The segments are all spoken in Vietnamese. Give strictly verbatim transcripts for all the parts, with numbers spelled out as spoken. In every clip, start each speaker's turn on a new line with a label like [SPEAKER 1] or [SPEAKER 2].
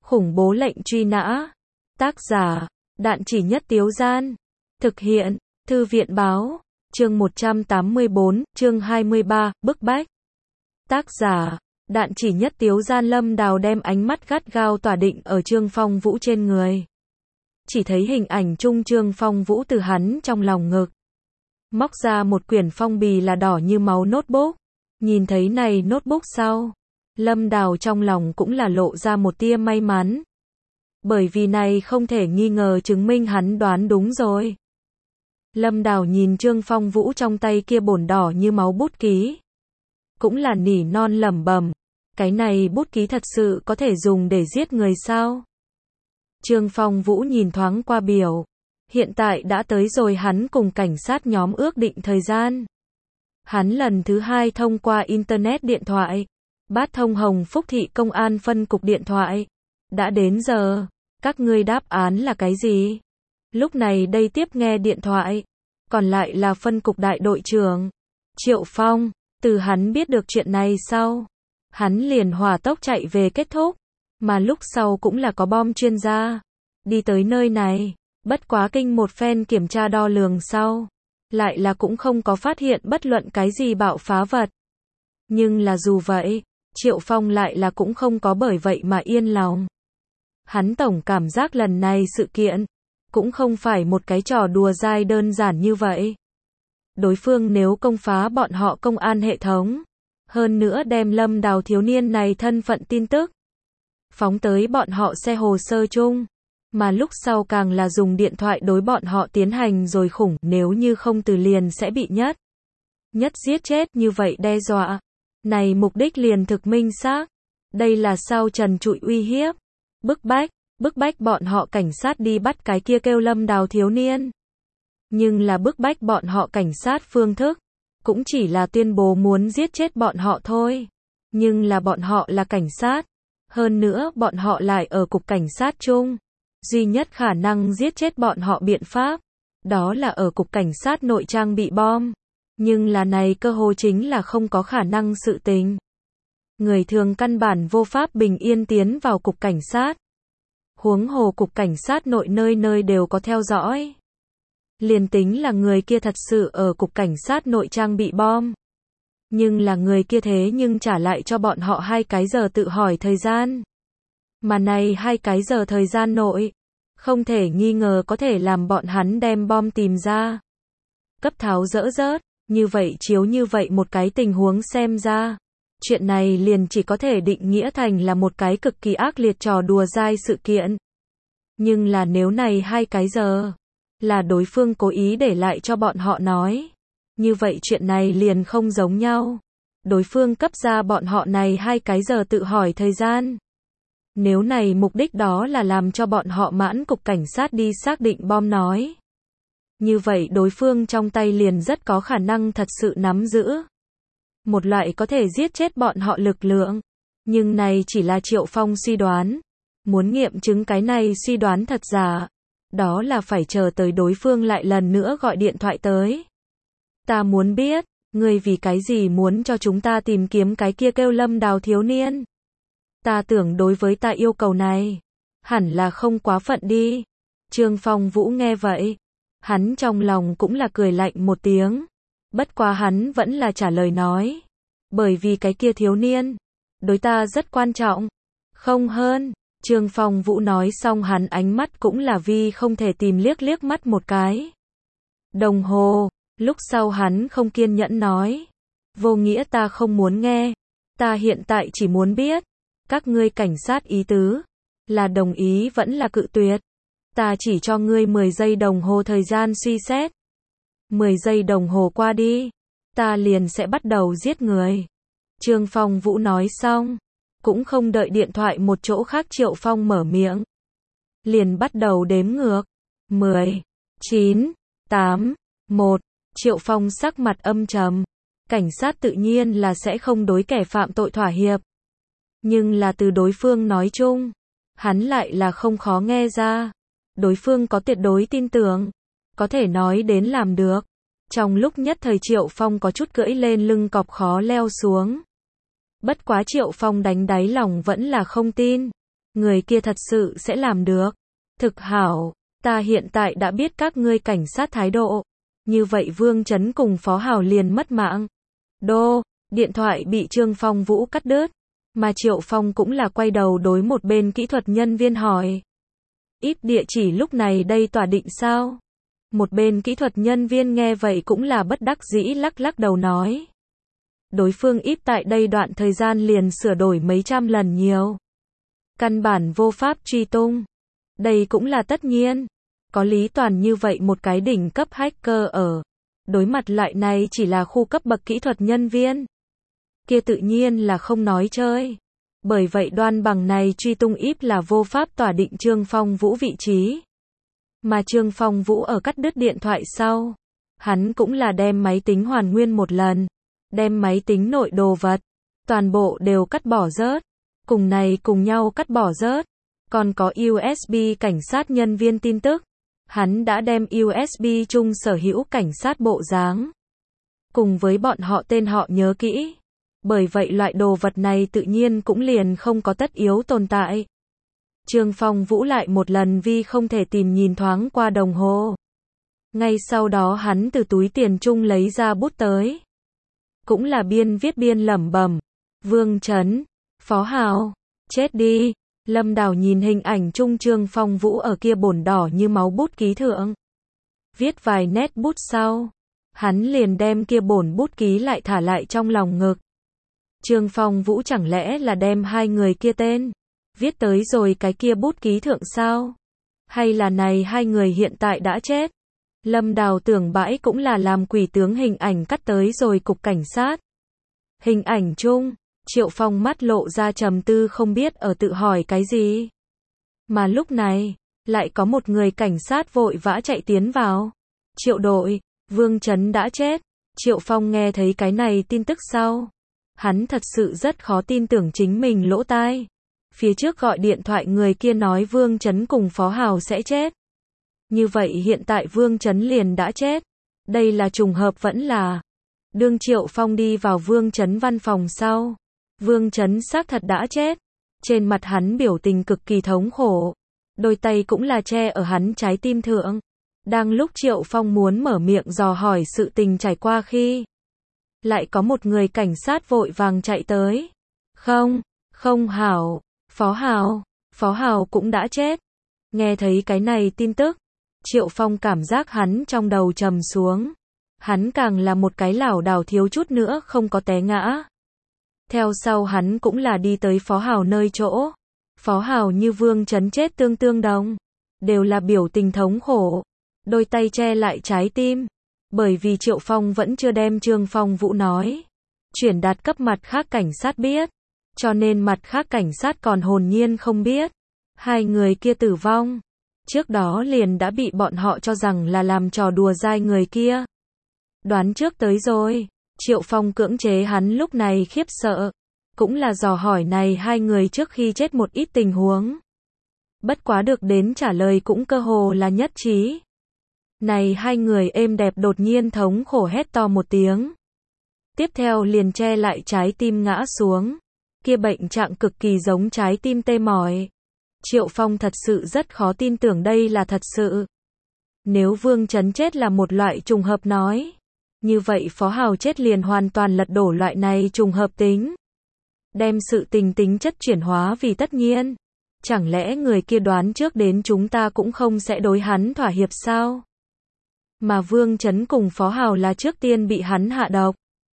[SPEAKER 1] Khủng bố lệnh truy nã. Tác giả, Đạn Chỉ Nhất Tiếu Gian. Thực hiện, Thư viện Báo. Chương một trăm tám mươi bốn, chương hai mươi ba, bức bách. Tác giả, Đạn Chỉ Nhất Tiếu Gian. Lâm Đào đem ánh mắt gắt gao tỏa định ở Trương Phong Vũ trên người. Chỉ thấy hình ảnh chung Trương Phong Vũ từ hắn trong lòng ngực. Móc ra một quyển phong bì là đỏ như máu notebook. Nhìn thấy này notebook sau, Lâm Đào trong lòng cũng là lộ ra một tia may mắn. Bởi vì này không thể nghi ngờ chứng minh hắn đoán đúng rồi. Lâm Đào nhìn Trương Phong Vũ trong tay kia bổn đỏ như máu bút ký. Cũng là nỉ non lẩm bẩm, cái này bút ký thật sự có thể dùng để giết người sao? Trương Phong Vũ nhìn thoáng qua biểu. Hiện tại đã tới rồi hắn cùng cảnh sát nhóm ước định thời gian. Hắn lần thứ hai thông qua Internet điện thoại. Bát thông Hồng Phúc Thị Công an phân cục điện thoại. Đã đến giờ, các ngươi đáp án là cái gì? Lúc này đây tiếp nghe điện thoại. Còn lại là phân cục đại đội trưởng Triệu Phong. Từ hắn biết được chuyện này sau, hắn liền hỏa tốc chạy về kết thúc. Mà lúc sau cũng là có bom chuyên gia đi tới nơi này. Bất quá kinh một phen kiểm tra đo lường sau, lại là cũng không có phát hiện bất luận cái gì bạo phá vật. Nhưng là dù vậy, Triệu Phong lại là cũng không có bởi vậy mà yên lòng. Hắn tổng cảm giác lần này sự kiện cũng không phải một cái trò đùa dai đơn giản như vậy. Đối phương nếu công phá bọn họ công an hệ thống, hơn nữa đem Lâm Đào thiếu niên này thân phận tin tức phóng tới bọn họ xe hồ sơ chung, mà lúc sau càng là dùng điện thoại đối bọn họ tiến hành rồi khủng, nếu như không từ liền sẽ bị nhất nhất giết chết như vậy đe dọa. Này mục đích liền thực minh xác. Đây là sao trần trụi uy hiếp, bức bách, bức bách bọn họ cảnh sát đi bắt cái kia kêu Lâm Đào thiếu niên. Nhưng là bức bách bọn họ cảnh sát phương thức, cũng chỉ là tuyên bố muốn giết chết bọn họ thôi. Nhưng là bọn họ là cảnh sát. Hơn nữa bọn họ lại ở cục cảnh sát chung. Duy nhất khả năng giết chết bọn họ biện pháp, đó là ở cục cảnh sát nội trang bị bom. Nhưng là này cơ hồ chính là không có khả năng sự tình. Người thường căn bản vô pháp bình yên tiến vào cục cảnh sát. Huống hồ cục cảnh sát nội nơi nơi đều có theo dõi. Liền tính là người kia thật sự ở cục cảnh sát nội trang bị bom. Nhưng là người kia thế nhưng trả lại cho bọn họ hai cái giờ tự hỏi thời gian. Mà này hai cái giờ thời gian nội, không thể nghi ngờ có thể làm bọn hắn đem bom tìm ra. Cấp tháo dỡ rớt, như vậy chiếu như vậy một cái tình huống xem ra. Chuyện này liền chỉ có thể định nghĩa thành là một cái cực kỳ ác liệt trò đùa dai sự kiện. Nhưng là nếu này hai cái giờ, là đối phương cố ý để lại cho bọn họ nói. Như vậy chuyện này liền không giống nhau. Đối phương cấp ra bọn họ này hai cái giờ tự hỏi thời gian. Nếu này mục đích đó là làm cho bọn họ mãn cục cảnh sát đi xác định bom nói. Như vậy đối phương trong tay liền rất có khả năng thật sự nắm giữ một loại có thể giết chết bọn họ lực lượng. Nhưng này chỉ là Triệu Phong suy đoán. Muốn nghiệm chứng cái này suy đoán thật giả, đó là phải chờ tới đối phương lại lần nữa gọi điện thoại tới. Ta muốn biết, ngươi vì cái gì muốn cho chúng ta tìm kiếm cái kia kêu Lâm Đào thiếu niên? Ta tưởng đối với ta yêu cầu này, hẳn là không quá phận đi. Trương Phong Vũ nghe vậy, hắn trong lòng cũng là cười lạnh một tiếng. Bất quá hắn vẫn là trả lời nói. Bởi vì cái kia thiếu niên, đối ta rất quan trọng. Không hơn, Trương Phong Vũ nói xong hắn ánh mắt cũng là vì không thể tìm liếc liếc mắt một cái đồng hồ. Lúc sau hắn không kiên nhẫn nói. Vô nghĩa ta không muốn nghe. Ta hiện tại chỉ muốn biết. Các ngươi cảnh sát ý tứ. Là đồng ý vẫn là cự tuyệt. Ta chỉ cho ngươi mười giây đồng hồ thời gian suy xét. mười giây đồng hồ qua đi. Ta liền sẽ bắt đầu giết người. Trương Phong Vũ nói xong. Cũng không đợi điện thoại một chỗ khác Triệu Phong mở miệng. Liền bắt đầu đếm ngược. mười, chín, tám, một. Triệu Phong sắc mặt âm trầm. Cảnh sát tự nhiên là sẽ không đối kẻ phạm tội thỏa hiệp. Nhưng là từ đối phương nói chung, hắn lại là không khó nghe ra. Đối phương có tuyệt đối tin tưởng, có thể nói đến làm được. Trong lúc nhất thời Triệu Phong có chút cưỡi lên lưng cọp khó leo xuống. Bất quá Triệu Phong đánh đáy lòng vẫn là không tin. người kia thật sự sẽ làm được. Thực hảo, ta hiện tại đã biết các ngươi cảnh sát thái độ. Như vậy Vương Chấn cùng Phó Hào liền mất mạng. Đô, điện thoại bị Trương Phong Vũ cắt đứt. Mà Triệu Phong cũng là quay đầu đối một bên kỹ thuật nhân viên hỏi. Íp địa chỉ lúc này đây tỏa định sao? Một bên kỹ thuật nhân viên nghe vậy cũng là bất đắc dĩ lắc lắc đầu nói. Đối phương íp tại đây đoạn thời gian liền sửa đổi mấy trăm lần nhiều. Căn bản vô pháp truy tung. Đây cũng là tất nhiên. Có Lý Toàn như vậy một cái đỉnh cấp hacker ở. Đối mặt loại này chỉ là khu cấp bậc kỹ thuật nhân viên. Kia tự nhiên là không nói chơi. Bởi vậy đoan bằng này truy tung íp là vô pháp tỏa định Trương Phong Vũ vị trí. Mà Trương Phong Vũ ở cắt đứt điện thoại sau. Hắn cũng là đem máy tính hoàn nguyên một lần. Đem máy tính nội đồ vật. Toàn bộ đều cắt bỏ rớt. Cùng này cùng nhau cắt bỏ rớt. Còn có u ét bê cảnh sát nhân viên tin tức. Hắn đã đem u ét bê chung sở hữu cảnh sát bộ dáng. Cùng với bọn họ tên họ nhớ kỹ. Bởi vậy loại đồ vật này tự nhiên cũng liền không có tất yếu tồn tại. Trương Phong Vũ lại một lần vì không thể tìm nhìn thoáng qua đồng hồ. Ngay sau đó hắn từ túi tiền chung lấy ra bút tới. Cũng là biên viết biên lẩm bẩm. Vương Chấn, Phó Hào, chết đi. Lâm Đào nhìn hình ảnh chung Trương Phong Vũ ở kia bổn đỏ như máu bút ký thượng. Viết vài nét bút sau. Hắn liền đem kia bổn bút ký lại thả lại trong lòng ngực. Trương Phong Vũ chẳng lẽ là đem hai người kia tên. Viết tới rồi cái kia bút ký thượng sao? Hay là này hai người hiện tại đã chết? Lâm Đào tưởng bãi cũng là làm quỷ tướng hình ảnh cắt tới rồi cục cảnh sát. Hình ảnh chung. Triệu Phong mắt lộ ra trầm tư không biết ở tự hỏi cái gì. Mà lúc này, lại có một người cảnh sát vội vã chạy tiến vào. Triệu đội, Vương Chấn đã chết. Triệu Phong nghe thấy cái này tin tức sau. Hắn thật sự rất khó tin tưởng chính mình lỗ tai. Phía trước gọi điện thoại người kia nói Vương Chấn cùng Phó Hào sẽ chết. Như vậy hiện tại Vương Chấn liền đã chết. Đây là trùng hợp vẫn là. Đương Triệu Phong đi vào Vương Chấn văn phòng sau. Vương Chấn xác thật đã chết. Trên mặt hắn biểu tình cực kỳ thống khổ. Đôi tay cũng là che ở hắn trái tim thượng. Đang lúc Triệu Phong muốn mở miệng dò hỏi sự tình trải qua khi. Lại có một người cảnh sát vội vàng chạy tới. Không, không Hảo, Phó Hào, Phó Hào cũng đã chết. Nghe thấy cái này tin tức. Triệu Phong cảm giác hắn trong đầu trầm xuống. Hắn càng là một cái lảo đảo thiếu chút nữa không có té ngã. Theo sau hắn cũng là đi tới Phó Hào nơi chỗ. Phó Hào như Vương Chấn chết tương tương đồng. Đều là biểu tình thống khổ. Đôi tay che lại trái tim. Bởi vì Triệu Phong vẫn chưa đem Trương Phong Vũ nói. Chuyển đạt cấp mặt khác cảnh sát biết. Cho nên mặt khác cảnh sát còn hồn nhiên không biết. Hai người kia tử vong. Trước đó liền đã bị bọn họ cho rằng là làm trò đùa dai người kia. Đoán trước tới rồi. Triệu Phong cưỡng chế hắn lúc này khiếp sợ. Cũng là dò hỏi này hai người trước khi chết một ít tình huống. Bất quá được đến trả lời cũng cơ hồ là nhất trí. Này hai người êm đẹp đột nhiên thống khổ hét to một tiếng. Tiếp theo liền che lại trái tim ngã xuống. Kia bệnh trạng cực kỳ giống trái tim tê mỏi. Triệu Phong thật sự rất khó tin tưởng đây là thật sự. Nếu Vương Chấn chết là một loại trùng hợp nói. Như vậy Phó Hào chết liền hoàn toàn lật đổ loại này trùng hợp tính. Đem sự tình tính chất chuyển hóa vì tất nhiên. Chẳng lẽ người kia đoán trước đến chúng ta cũng không sẽ đối hắn thỏa hiệp sao? Mà Vương Chấn cùng Phó Hào là trước tiên bị hắn hạ độc.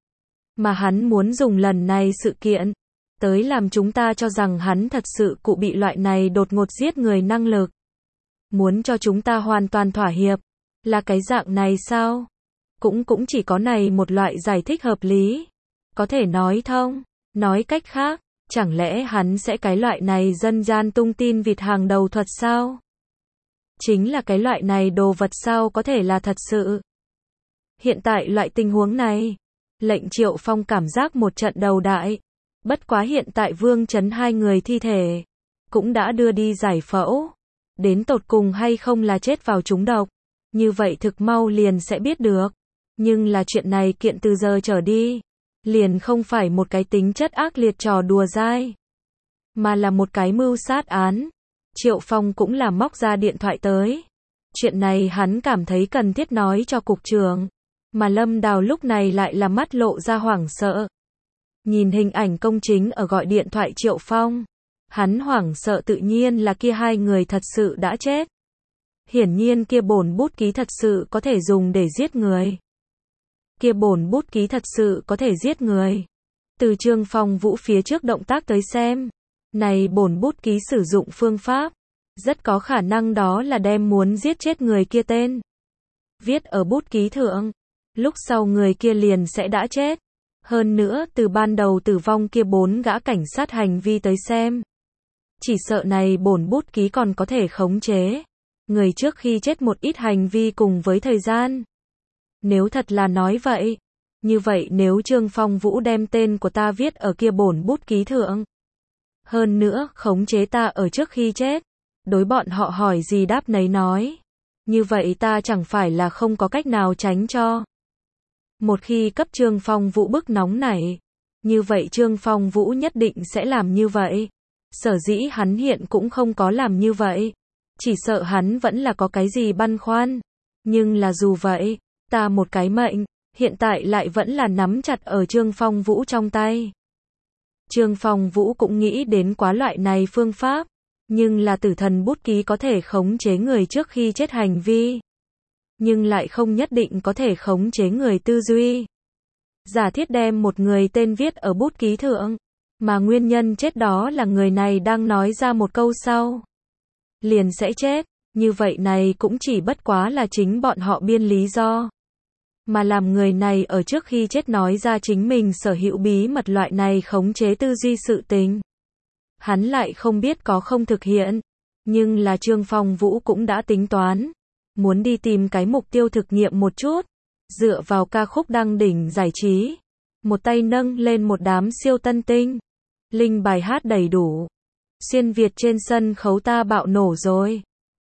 [SPEAKER 1] Mà hắn muốn dùng lần này sự kiện. Tới làm chúng ta cho rằng hắn thật sự cụ bị loại này đột ngột giết người năng lực. Muốn cho chúng ta hoàn toàn thỏa hiệp. Là cái dạng này sao? Cũng cũng chỉ có này một loại giải thích hợp lý. Có thể nói thông. Nói cách khác, chẳng lẽ hắn sẽ cái loại này dân gian tung tin vịt hàng đầu thuật sao? Chính là cái loại này đồ vật sao có thể là thật sự? Hiện tại loại tình huống này, lệnh Triệu Phong cảm giác một trận đầu đại. Bất quá hiện tại Vương Chấn hai người thi thể, cũng đã đưa đi giải phẫu. Đến tột cùng hay không là chết vào trúng độc. Như vậy thực mau liền sẽ biết được. Nhưng là chuyện này kiện từ giờ trở đi. Liền không phải một cái tính chất ác liệt trò đùa dai. mà là một cái mưu sát án. Triệu Phong cũng là móc ra điện thoại tới. Chuyện này hắn cảm thấy cần thiết nói cho cục trưởng, mà Lâm Đào lúc này lại là mắt lộ ra hoảng sợ. Nhìn hình ảnh công chính ở gọi điện thoại Triệu Phong, hắn hoảng sợ tự nhiên là kia hai người thật sự đã chết. Hiển nhiên kia bổn bút ký thật sự có thể dùng để giết người. Kia bổn bút ký thật sự có thể giết người. Từ Trương Phong Vũ phía trước động tác tới xem, này bổn bút ký sử dụng phương pháp, rất có khả năng đó là đem muốn giết chết người kia tên viết ở bút ký thượng, lúc sau người kia liền sẽ đã chết. Hơn nữa từ ban đầu tử vong kia bốn gã cảnh sát hành vi tới xem, chỉ sợ này bổn bút ký còn có thể khống chế người trước khi chết một ít hành vi cùng với thời gian. Nếu thật là nói vậy, như vậy nếu Trương Phong Vũ đem tên của ta viết ở kia bổn bút ký thượng, hơn nữa khống chế ta ở trước khi chết, đối bọn họ hỏi gì đáp nấy nói, như vậy ta chẳng phải là không có cách nào tránh cho. Một khi cấp Trương Phong Vũ bức nóng nảy, như vậy Trương Phong Vũ nhất định sẽ làm như vậy. Sở dĩ hắn hiện cũng không có làm như vậy, chỉ sợ hắn vẫn là có cái gì băn khoăn. Nhưng là dù vậy, ta một cái mệnh, hiện tại lại vẫn là nắm chặt ở Trương Phong Vũ trong tay. Trương Phong Vũ cũng nghĩ đến quá loại này phương pháp, nhưng là tử thần bút ký có thể khống chế người trước khi chết hành vi, nhưng lại không nhất định có thể khống chế người tư duy. Giả thiết đem một người tên viết ở bút ký thượng, mà nguyên nhân chết đó là người này đang nói ra một câu sau, liền sẽ chết, như vậy này cũng chỉ bất quá là chính bọn họ biên lý do. Mà làm người này ở trước khi chết nói ra chính mình sở hữu bí mật loại này khống chế tư duy sự tình. Hắn lại không biết có không thực hiện, nhưng là Trương Phong Vũ cũng đã tính toán, muốn đi tìm cái mục tiêu thực nghiệm một chút, dựa vào ca khúc đăng đỉnh giải trí, một tay nâng lên một đám siêu tân tinh, linh bài hát đầy đủ, xuyên Việt trên sân khấu ta bạo nổ rồi.